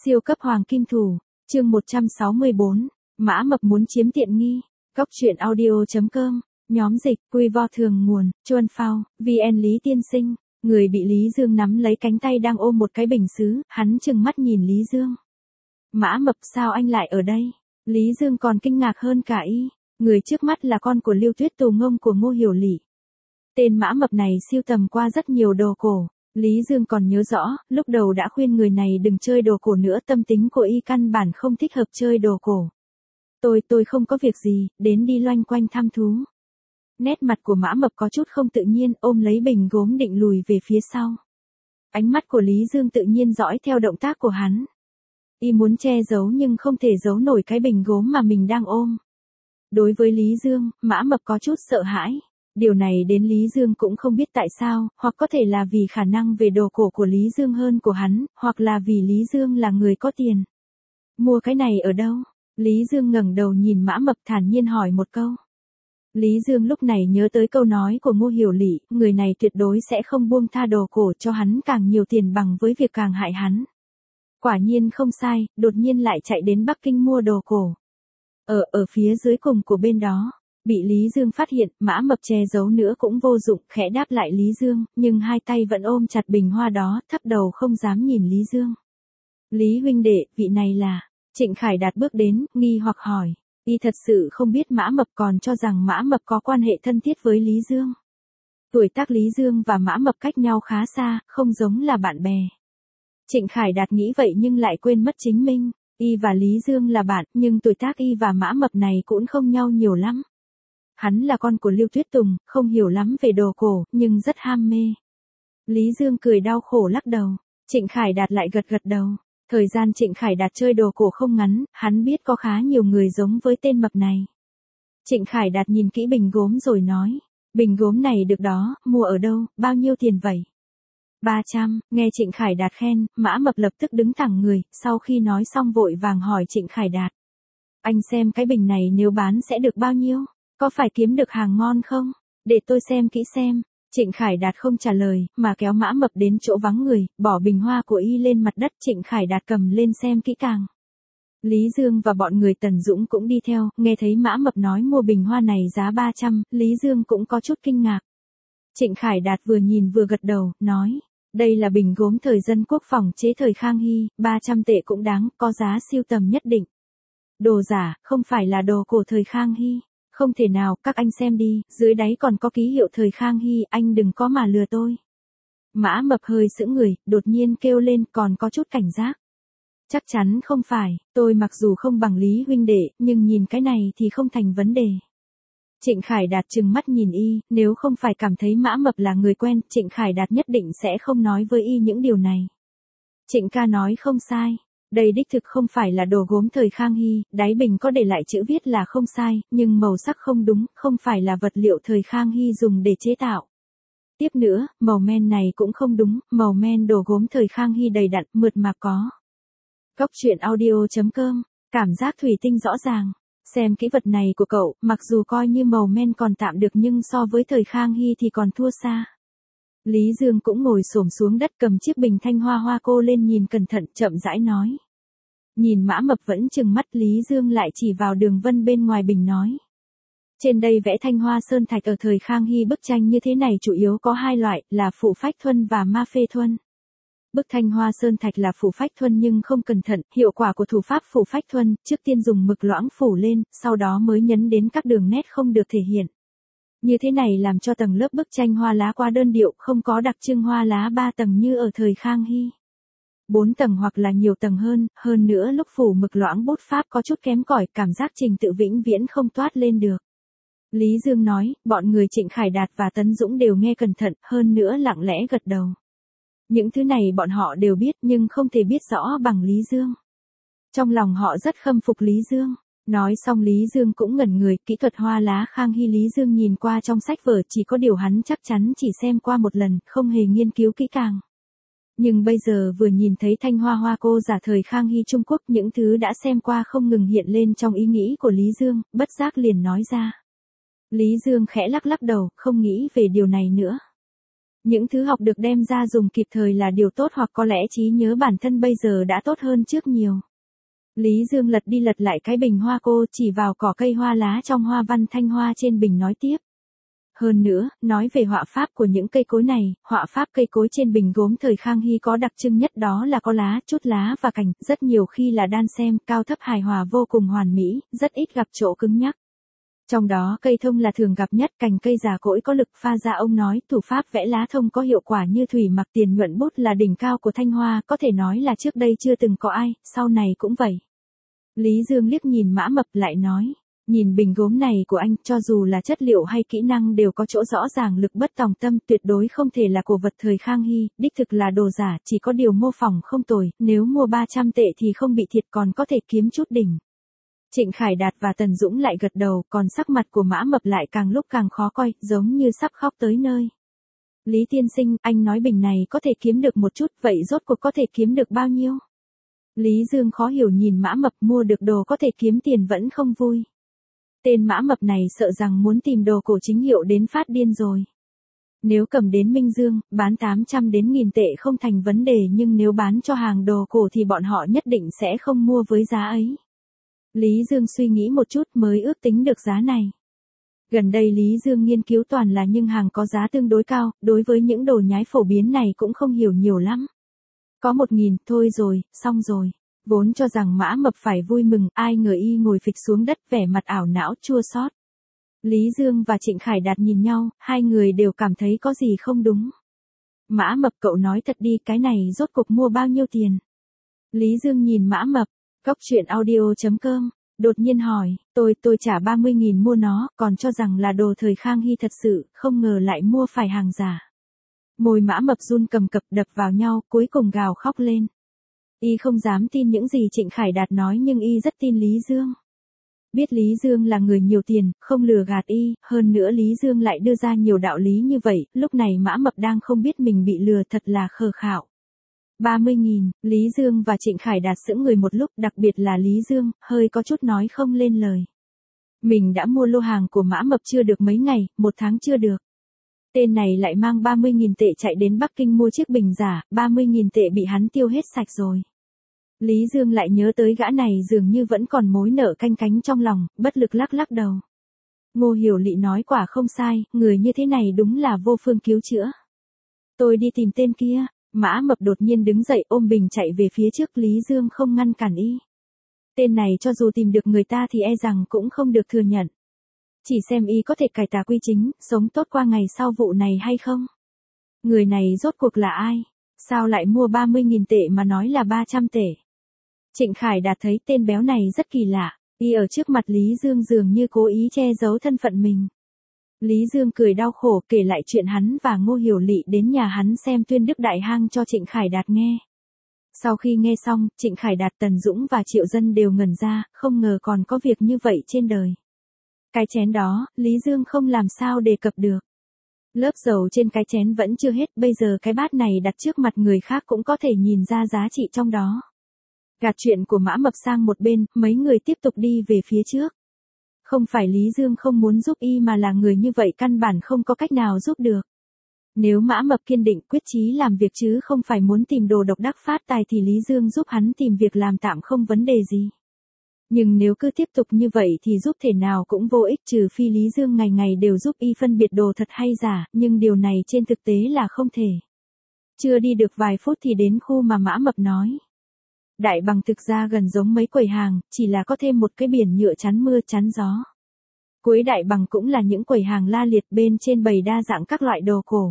Siêu cấp hoàng kim thủ, chương 164, Mã Mập muốn chiếm tiện nghi. Góc truyện audio.com, nhóm dịch, quy vo thường nguồn, Chuân Phao, VN Lý Tiên Sinh, người bị Lý Dương nắm lấy cánh tay đang ôm một cái bình sứ, hắn trừng mắt nhìn Lý Dương. Mã Mập, sao anh lại ở đây? Lý Dương còn kinh ngạc hơn cả y, người trước mắt là con của Lưu Tuyết Tù Ngông của Ngô Hiểu Lị. Tên Mã Mập này sưu tầm qua rất nhiều đồ cổ. Lý Dương còn nhớ rõ, lúc đầu đã khuyên người này đừng chơi đồ cổ nữa, tâm tính của y căn bản không thích hợp chơi đồ cổ. Tôi không có việc gì, đến đi loanh quanh thăm thú. Nét mặt của Mã Mập có chút không tự nhiên, ôm lấy bình gốm định lùi về phía sau. Ánh mắt của Lý Dương tự nhiên dõi theo động tác của hắn. Y muốn che giấu nhưng không thể giấu nổi cái bình gốm mà mình đang ôm. Đối với Lý Dương, Mã Mập có chút sợ hãi. Điều này đến Lý Dương cũng không biết tại sao, hoặc có thể là vì khả năng về đồ cổ của Lý Dương hơn của hắn, hoặc là vì Lý Dương là người có tiền. Mua cái này ở đâu? Lý Dương ngẩng đầu nhìn Mã Mập thản nhiên hỏi một câu. Lý Dương lúc này nhớ tới câu nói của Ngô Hiểu Lị, người này tuyệt đối sẽ không buông tha đồ cổ cho hắn càng nhiều tiền bằng với việc càng hại hắn. Quả nhiên không sai, đột nhiên lại chạy đến Bắc Kinh mua đồ cổ. Ở phía dưới cùng của bên đó. Bị Lý Dương phát hiện, Mã Mập che giấu nữa cũng vô dụng, khẽ đáp lại Lý Dương, nhưng hai tay vẫn ôm chặt bình hoa đó, thấp đầu không dám nhìn Lý Dương. Lý huynh đệ, vị này là... Trịnh Khải Đạt bước đến, nghi hoặc hỏi. Y thật sự không biết Mã Mập, còn cho rằng Mã Mập có quan hệ thân thiết với Lý Dương. Tuổi tác Lý Dương và Mã Mập cách nhau khá xa, không giống là bạn bè. Trịnh Khải Đạt nghĩ vậy nhưng lại quên mất chính mình. Y và Lý Dương là bạn, nhưng tuổi tác Y và Mã Mập này cũng không nhau nhiều lắm. Hắn là con của Lưu Tuyết Tùng, không hiểu lắm về đồ cổ, nhưng rất ham mê. Lý Dương cười đau khổ lắc đầu. Trịnh Khải Đạt lại gật đầu. Thời gian Trịnh Khải Đạt chơi đồ cổ không ngắn, hắn biết có khá nhiều người giống với tên mập này. Trịnh Khải Đạt nhìn kỹ bình gốm rồi nói. Bình gốm này được đó, mua ở đâu, bao nhiêu tiền vậy? 300, nghe Trịnh Khải Đạt khen, Mã Mập lập tức đứng thẳng người, sau khi nói xong vội vàng hỏi Trịnh Khải Đạt. Anh xem cái bình này nếu bán sẽ được bao nhiêu? Có phải kiếm được hàng ngon không? Để tôi xem kỹ xem. Trịnh Khải Đạt không trả lời, mà kéo Mã Mập đến chỗ vắng người, bỏ bình hoa của y lên mặt đất. Trịnh Khải Đạt cầm lên xem kỹ càng. Lý Dương và bọn người Tần Dũng cũng đi theo, nghe thấy Mã Mập nói mua bình hoa này giá 300, Lý Dương cũng có chút kinh ngạc. Trịnh Khải Đạt vừa nhìn vừa gật đầu, nói, đây là bình gốm thời dân quốc phòng chế thời Khang Hy, 300 tệ cũng đáng, có giá siêu tầm nhất định. Đồ giả, không phải là đồ cổ thời Khang Hy. Không thể nào, các anh xem đi, dưới đáy còn có ký hiệu thời Khang Hy, anh đừng có mà lừa tôi. Mã Mập hơi sững người, đột nhiên kêu lên, còn có chút cảnh giác. Chắc chắn không phải, tôi mặc dù không bằng Lý huynh đệ, nhưng nhìn cái này thì không thành vấn đề. Trịnh Khải Đạt trừng mắt nhìn y, nếu không phải cảm thấy Mã Mập là người quen, Trịnh Khải Đạt nhất định sẽ không nói với y những điều này. Trịnh ca nói không sai. Đây đích thực không phải là đồ gốm thời Khang Hy, đáy bình có để lại chữ viết là không sai, nhưng màu sắc không đúng, không phải là vật liệu thời Khang Hy dùng để chế tạo. Tiếp nữa, màu men này cũng không đúng, màu men đồ gốm thời Khang Hy đầy đặn, mượt mà có. Góc truyện audio.com, cảm giác thủy tinh rõ ràng. Xem kỹ vật này của cậu, mặc dù coi như màu men còn tạm được nhưng so với thời Khang Hy thì còn thua xa. Lý Dương cũng ngồi xổm xuống đất cầm chiếc bình thanh hoa hoa cô lên nhìn cẩn thận, chậm rãi nói. Nhìn Mã Mập vẫn trừng mắt, Lý Dương lại chỉ vào đường vân bên ngoài bình nói. Trên đây vẽ thanh hoa sơn thạch ở thời Khang Hy, bức tranh như thế này chủ yếu có hai loại, là phủ phách thuân và ma phê thuân. Bức thanh hoa sơn thạch là phủ phách thuân nhưng không cẩn thận, hiệu quả của thủ pháp phủ phách thuân, trước tiên dùng mực loãng phủ lên, sau đó mới nhấn đến các đường nét không được thể hiện. Như thế này làm cho tầng lớp bức tranh hoa lá quá đơn điệu, không có đặc trưng hoa lá 3 tầng như ở thời Khang Hy. 4 tầng hoặc là nhiều tầng hơn nữa lúc phủ mực loãng bút pháp có chút kém cỏi, cảm giác trình tự vĩnh viễn không toát lên được. Lý Dương nói, bọn người Trịnh Khải Đạt và Tấn Dũng đều nghe cẩn thận, hơn nữa lặng lẽ gật đầu. Những thứ này bọn họ đều biết nhưng không thể biết rõ bằng Lý Dương. Trong lòng họ rất khâm phục Lý Dương. Nói xong Lý Dương cũng ngẩn người, kỹ thuật hoa lá Khang Hy Lý Dương nhìn qua trong sách vở, chỉ có điều hắn chắc chắn chỉ xem qua một lần, không hề nghiên cứu kỹ càng. Nhưng bây giờ vừa nhìn thấy thanh hoa hoa cô giả thời Khang Hy Trung Quốc, những thứ đã xem qua không ngừng hiện lên trong ý nghĩ của Lý Dương, bất giác liền nói ra. Lý Dương khẽ lắc đầu, không nghĩ về điều này nữa. Những thứ học được đem ra dùng kịp thời là điều tốt, hoặc có lẽ trí nhớ bản thân bây giờ đã tốt hơn trước nhiều. Lý Dương lật đi lật lại cái bình hoa, cô chỉ vào cỏ cây hoa lá trong hoa văn thanh hoa trên bình nói tiếp. Hơn nữa, nói về họa pháp của những cây cối này, họa pháp cây cối trên bình gốm thời Khang Hy có đặc trưng nhất, đó là có lá, chút lá và cành, rất nhiều khi là đan xen, cao thấp hài hòa vô cùng hoàn mỹ, rất ít gặp chỗ cứng nhắc. Trong đó cây thông là thường gặp nhất, cành cây già cỗi có lực pha ra. Ông nói thủ pháp vẽ lá thông có hiệu quả như thủy mặc tiền nhuận bút là đỉnh cao của Thanh Hoa, có thể nói là trước đây chưa từng có ai, sau này cũng vậy. Lý Dương liếc nhìn Mã Mập lại nói, nhìn bình gốm này của anh, cho dù là chất liệu hay kỹ năng đều có chỗ rõ ràng, lực bất tòng tâm, tuyệt đối không thể là cổ vật thời Khang Hy, đích thực là đồ giả, chỉ có điều mô phỏng không tồi, nếu mua 300 tệ thì không bị thiệt, còn có thể kiếm chút đỉnh. Trịnh Khải Đạt và Tần Dũng lại gật đầu, còn sắc mặt của Mã Mập lại càng lúc càng khó coi, giống như sắp khóc tới nơi. Lý tiên sinh, anh nói bình này có thể kiếm được một chút, vậy rốt cuộc có thể kiếm được bao nhiêu? Lý Dương khó hiểu nhìn Mã Mập, mua được đồ có thể kiếm tiền vẫn không vui. Tên Mã Mập này sợ rằng muốn tìm đồ cổ chính hiệu đến phát điên rồi. Nếu cầm đến Minh Dương, bán 800 đến 1000 tệ không thành vấn đề, nhưng nếu bán cho hàng đồ cổ thì bọn họ nhất định sẽ không mua với giá ấy. Lý Dương suy nghĩ một chút mới ước tính được giá này. Gần đây Lý Dương nghiên cứu toàn là những hàng có giá tương đối cao, đối với những đồ nhái phổ biến này cũng không hiểu nhiều lắm. Có 1000, thôi rồi, xong rồi. Vốn cho rằng Mã Mập phải vui mừng, ai ngờ y ngồi phịch xuống đất, vẻ mặt ảo não chua xót. Lý Dương và Trịnh Khải Đạt nhìn nhau, hai người đều cảm thấy có gì không đúng. Mã Mập, cậu nói thật đi, cái này rốt cuộc mua bao nhiêu tiền? Lý Dương nhìn Mã Mập, Góc Truyện Audio.com, đột nhiên hỏi, tôi trả 30.000 mua nó, còn cho rằng là đồ thời Khang Hy thật sự, không ngờ lại mua phải hàng giả. Môi Mã Mập run cầm cập đập vào nhau, cuối cùng gào khóc lên. Y không dám tin những gì Trịnh Khải Đạt nói, nhưng y rất tin Lý Dương. Biết Lý Dương là người nhiều tiền, không lừa gạt y, hơn nữa Lý Dương lại đưa ra nhiều đạo lý như vậy, lúc này Mã Mập đang không biết mình bị lừa, thật là khờ khạo. 30.000, Lý Dương và Trịnh Khải Đạt sững người một lúc, đặc biệt là Lý Dương, hơi có chút nói không lên lời. Mình đã mua lô hàng của Mã Mập chưa được mấy ngày, 1 tháng chưa được. Tên này lại mang 30.000 tệ chạy đến Bắc Kinh mua chiếc bình giả, 30.000 tệ bị hắn tiêu hết sạch rồi. Lý Dương lại nhớ tới gã này dường như vẫn còn mối nợ canh cánh trong lòng, bất lực lắc lắc đầu. Ngô Hiểu Lị nói quả không sai, người như thế này đúng là vô phương cứu chữa. Tôi đi tìm tên kia. Mã Mập đột nhiên đứng dậy ôm bình chạy về phía trước, Lý Dương không ngăn cản y. Tên này cho dù tìm được người ta thì e rằng cũng không được thừa nhận. Chỉ xem y có thể cải tà quy chính, sống tốt qua ngày sau vụ này hay không. Người này rốt cuộc là ai? Sao lại mua 30.000 tệ mà nói là 300 tệ? Trịnh Khải Đạt thấy tên béo này rất kỳ lạ, y ở trước mặt Lý Dương dường như cố ý che giấu thân phận mình. Lý Dương cười đau khổ kể lại chuyện hắn và Ngô Hiểu Lị đến nhà hắn xem Tuyên Đức Đại Hang cho Trịnh Khải Đạt nghe. Sau khi nghe xong, Trịnh Khải Đạt, Tần Dũng và Triệu Dân đều ngẩn ra, không ngờ còn có việc như vậy trên đời. Cái chén đó, Lý Dương không làm sao đề cập được. Lớp dầu trên cái chén vẫn chưa hết, bây giờ cái bát này đặt trước mặt người khác cũng có thể nhìn ra giá trị trong đó. Gạt chuyện của Mã Mập sang một bên, mấy người tiếp tục đi về phía trước. Không phải Lý Dương không muốn giúp y mà là người như vậy căn bản không có cách nào giúp được. Nếu Mã Mập kiên định quyết chí làm việc chứ không phải muốn tìm đồ độc đắc phát tài thì Lý Dương giúp hắn tìm việc làm tạm không vấn đề gì. Nhưng nếu cứ tiếp tục như vậy thì giúp thể nào cũng vô ích, trừ phi Lý Dương ngày ngày đều giúp y phân biệt đồ thật hay giả, nhưng điều này trên thực tế là không thể. Chưa đi được vài phút thì đến khu mà Mã Mập nói. Đại Bằng thực ra gần giống mấy quầy hàng, chỉ là có thêm một cái biển nhựa chắn mưa chắn gió. Cuối Đại Bằng cũng là những quầy hàng la liệt, bên trên bày đa dạng các loại đồ cổ.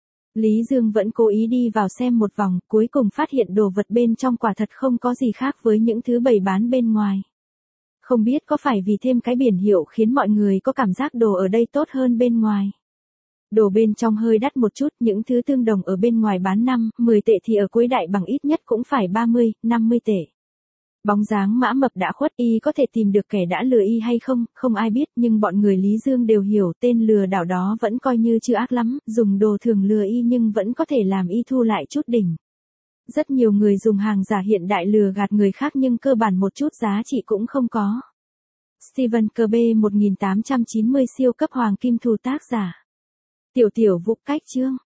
Lý Dương vẫn cố ý đi vào xem một vòng, cuối cùng phát hiện đồ vật bên trong quả thật không có gì khác với những thứ bày bán bên ngoài. Không biết có phải vì thêm cái biển hiệu khiến mọi người có cảm giác đồ ở đây tốt hơn bên ngoài. Đồ bên trong hơi đắt một chút, những thứ tương đồng ở bên ngoài bán 5, 10 tệ thì ở cuối Đại Bằng ít nhất cũng phải 30, 50 tệ. Bóng dáng Mã Mập đã khuất, y có thể tìm được kẻ đã lừa y hay không, không ai biết, nhưng bọn người Lý Dương đều hiểu tên lừa đảo đó vẫn coi như chưa ác lắm, dùng đồ thường lừa y nhưng vẫn có thể làm y thu lại chút đỉnh. Rất nhiều người dùng hàng giả hiện đại lừa gạt người khác nhưng cơ bản một chút giá trị cũng không có. Stephen Kirby 1890 siêu cấp hoàng kim thủ tác giả. Tiểu Vũ cách chương.